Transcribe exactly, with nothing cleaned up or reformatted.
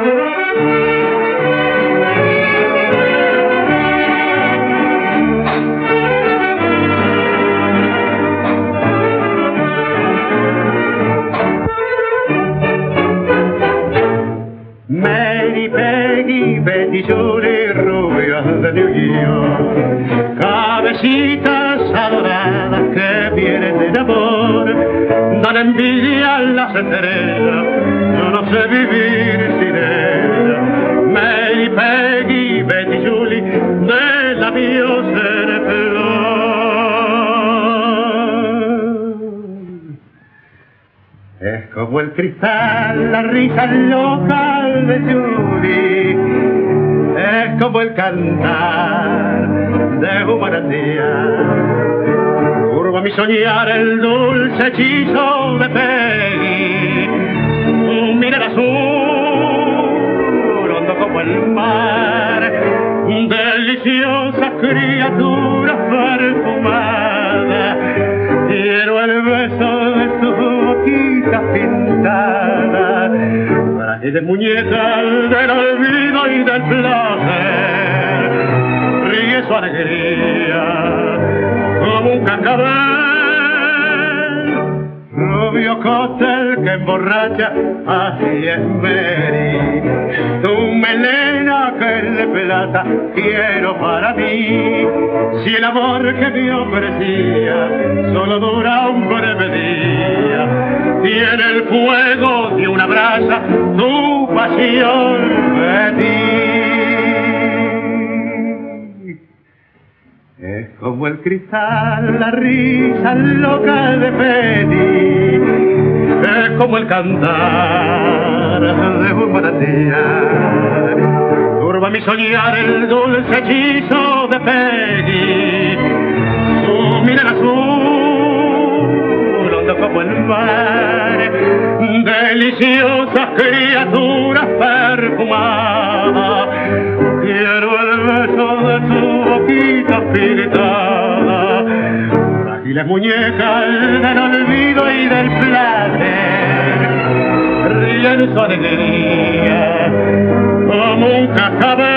Mary, Peggy, Betty, Julie, rubias de New York, cabecitas adoradas que vienen del amor, dan envidia a las estrellas, yo no sé vivir sin ella. Mary, Peggy, Betty, Julie, de labios en flor. Es como el cristal, la risa loca de Julie, es como el cantar de un manantial. Turba mi soñar el dulce hechizo de Peggy, un mirar azul, hondo como el mar, deliciosa criatura perfumada. Quiero el beso de su boquita pintada, frágil de muñeca del olvido y del placer. Ríe su alegría como un cascabel, rubio cóctel que emborracha, así es Mary. Tu melena que es de plata quiero para mí. Si el amor que me ofrecía solo dura un breve día, tiene el fuego de una brasa tu pasión de ti. Es como el cristal, la risa loca de Penny, es como el cantar de un manantial. Turba mi soñar el dulce hechizo de Peggy, su mirada azul, hondo como el mar, deliciosas criaturas perfumadas. Quiero el beso de su boquita pintada, frágiles muñecas del olvido y del placer. Ríen su alegría como un cascabel.